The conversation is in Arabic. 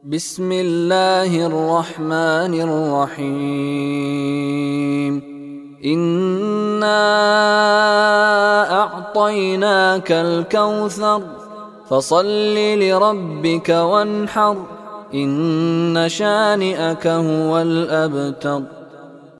بسم الله الرحمن الرحيم إنا أعطيناك الكوثر فصل لربك وانحر إن شانئك هو الأبتر.